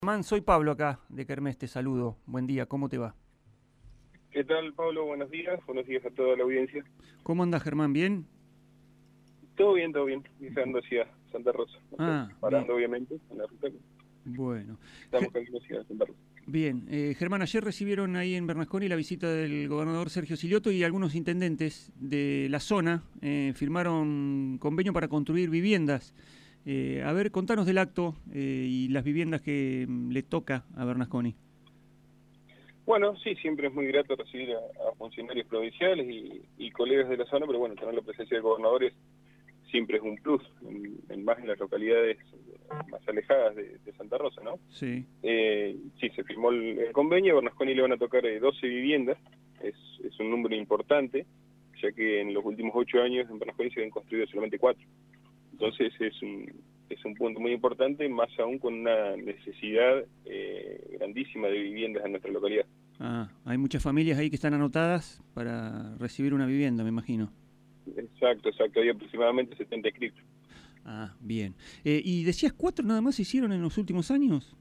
Man, soy Pablo acá de Kermés, te saludo. Buen día, ¿cómo te va? ¿Qué tal, Pablo? Buenos días a toda la audiencia. ¿Cómo andas, Germán? ¿Bien? Todo bien, viajando hacia Santa Rosa. Ah, bien, Parando, obviamente, en la ruta. bueno. Estamos camino hacia Santa Rosa. Bien, Germán, ayer recibieron ahí en Bernasconi la visita del gobernador Sergio Silioto y algunos intendentes de la zona firmaron convenio para construir viviendas. A ver, contanos del acto y las viviendas que le toca a Bernasconi. Bueno, sí, siempre es muy grato recibir a funcionarios provinciales y colegas de la zona, pero bueno, tener la presencia de gobernadores siempre es un plus, más en las localidades más alejadas de Santa Rosa, ¿no? Sí. Sí, se firmó el convenio, a Bernasconi le van a tocar 12 viviendas, es un número importante, ya que en los últimos 8 años en Bernasconi se habían construido solamente 4. Entonces es un punto muy importante, más aún con una necesidad grandísima de viviendas en nuestra localidad. Ah, hay muchas familias ahí que están anotadas para recibir una vivienda, me imagino. Exacto, hay aproximadamente 70 inscritos. Ah, bien. ¿Y decías 4 nada más se hicieron en los últimos años?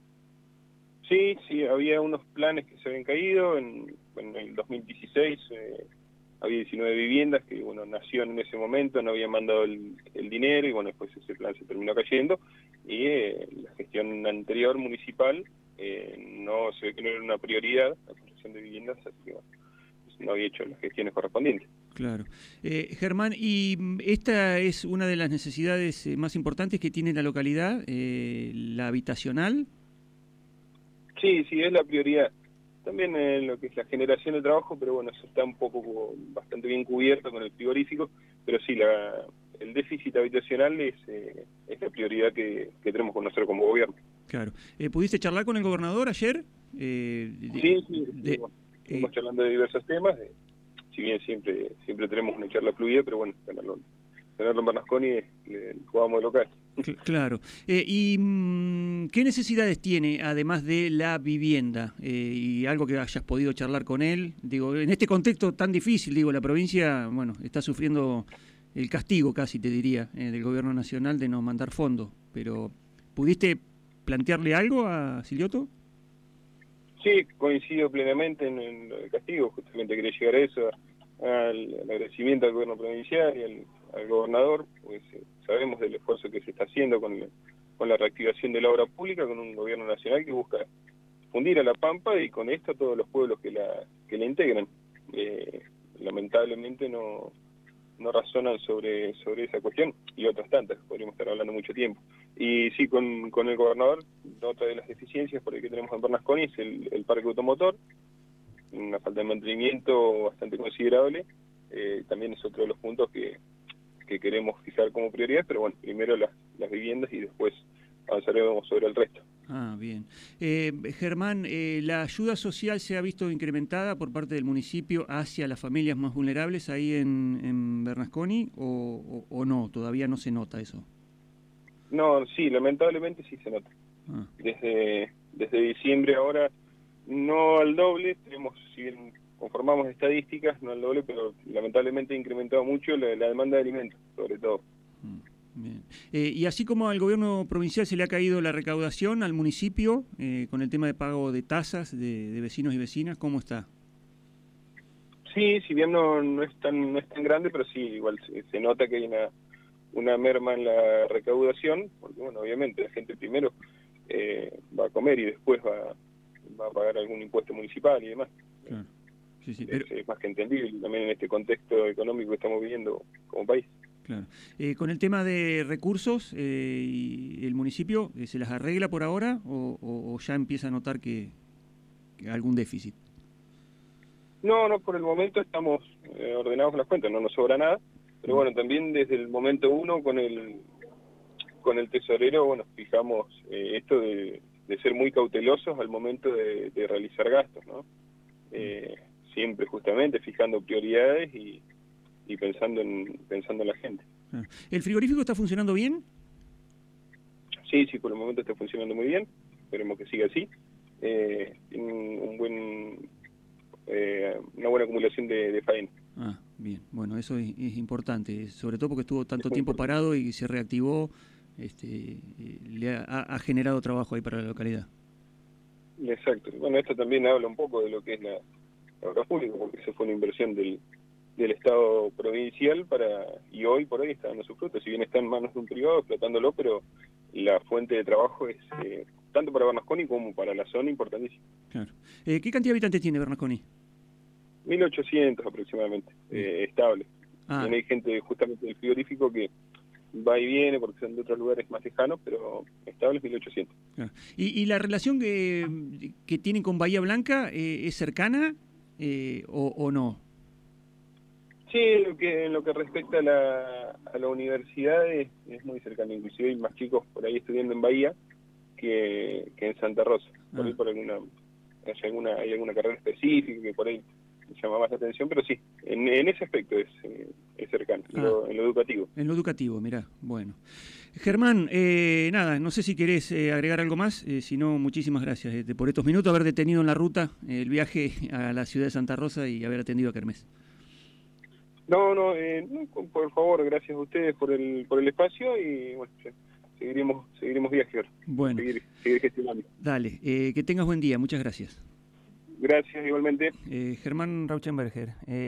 Sí, había unos planes que se habían caído, en el 2016 había 19 viviendas que, bueno, nació en ese momento, no habían mandado el dinero y, bueno, después ese plan se terminó cayendo y la gestión anterior municipal no se ve que no era una prioridad la construcción de viviendas, así que, bueno, pues no había hecho las gestiones correspondientes. Claro. Germán, y esta es una de las necesidades más importantes que tiene la localidad, la habitacional. Sí, es la prioridad. También lo que es la generación de trabajo, pero bueno, eso está un poco bastante bien cubierto con el frigorífico, pero sí, el déficit habitacional es la prioridad que tenemos con nosotros como gobierno. Claro. ¿Pudiste charlar con el gobernador ayer? Estuvimos charlando de diversos temas, si bien siempre tenemos una charla fluida, pero bueno, tenerlo en Bernasconi le jugamos de local. Claro. ¿Y qué necesidades tiene, además de la vivienda? Y algo que hayas podido charlar con él. Digo, en este contexto tan difícil, digo, la provincia, bueno, está sufriendo el castigo casi, te diría, del gobierno nacional de no mandar fondos. Pero, ¿pudiste plantearle algo a Silioto? Sí, coincido plenamente en lo del castigo, justamente quería llegar a eso, al agradecimiento al gobierno provincial y al gobernador, pues sabemos del esfuerzo que se está haciendo con la reactivación de la obra pública, con un gobierno nacional que busca fundir a La Pampa y con esto a todos los pueblos que la integran. Lamentablemente no razonan sobre esa cuestión y otras tantas, podríamos estar hablando mucho tiempo. Y sí, con el gobernador, otra de las deficiencias por ahí que tenemos en Bernasconi es el parque automotor, una falta de mantenimiento bastante considerable, también es otro de los puntos que queremos fijar como prioridad, pero bueno, primero las viviendas y después avanzaremos sobre el resto. Ah, bien. Germán, ¿la ayuda social se ha visto incrementada por parte del municipio hacia las familias más vulnerables ahí en Bernasconi o no? Todavía no se nota eso. No, sí, lamentablemente sí se nota. Ah, Desde diciembre ahora, no al doble, si bien conformamos estadísticas, no al doble, pero lamentablemente ha incrementado mucho la demanda de alimentos, sobre todo. bien. Y así como al gobierno provincial se le ha caído la recaudación al municipio con el tema de pago de tasas de vecinos y vecinas, ¿cómo está? Sí, si bien no es tan grande, pero sí, igual se nota que hay una merma en la recaudación, porque bueno, obviamente la gente primero va a comer y después va a pagar algún impuesto municipal y demás. Claro. Sí, pero Es más que entendible también en este contexto económico que estamos viviendo como país. claro. Con el tema de recursos, y ¿el municipio se las arregla por ahora o ya empieza a notar que algún déficit? No, por el momento estamos ordenados con las cuentas, no nos sobra nada, pero Mm. bueno, también desde el momento uno con el tesorero, bueno, fijamos esto de ser muy cautelosos al momento de realizar gastos, ¿no? Siempre justamente fijando prioridades y pensando en la gente. Ah. ¿El frigorífico está funcionando bien? Sí, por el momento está funcionando muy bien, esperemos que siga así. Tiene una buena acumulación de faena. Ah, bien. Bueno, eso es importante, sobre todo porque estuvo Es tanto muy tiempo importante. parado y se reactivó. le ha generado trabajo ahí para la localidad. Exacto. Bueno, esto también habla un poco de lo que es la obra pública, porque eso fue una inversión del Estado provincial y hoy por hoy está dando su fruto. Si bien está en manos de un privado explotándolo, pero la fuente de trabajo es tanto para Bernasconi como para la zona importantísima. Claro. ¿Qué cantidad de habitantes tiene Bernasconi? 1800 aproximadamente, estable. Ah. Y hay gente justamente del frigorífico que va y viene porque son de otros lugares más lejanos, pero estable es 1800. Claro. ¿Y la relación que tienen con Bahía Blanca es cercana o no? Sí, en lo que respecta a la universidad es muy cercano. Inclusive hay más chicos por ahí estudiando en Bahía que en Santa Rosa. Por ahí hay alguna carrera específica que por ahí llama más la atención, pero sí, en ese aspecto es cercano, en lo educativo. En lo educativo, mirá, bueno. Germán, nada, no sé si querés agregar algo más, si no, muchísimas gracias por estos minutos, haber detenido en la ruta el viaje a la ciudad de Santa Rosa y haber atendido a Kermés. No, por favor, gracias a ustedes por el espacio y bueno, seguiremos viaje. Bueno, seguir gestionando. Dale, que tengas buen día, muchas gracias. Gracias igualmente. Germán Rauschenberger.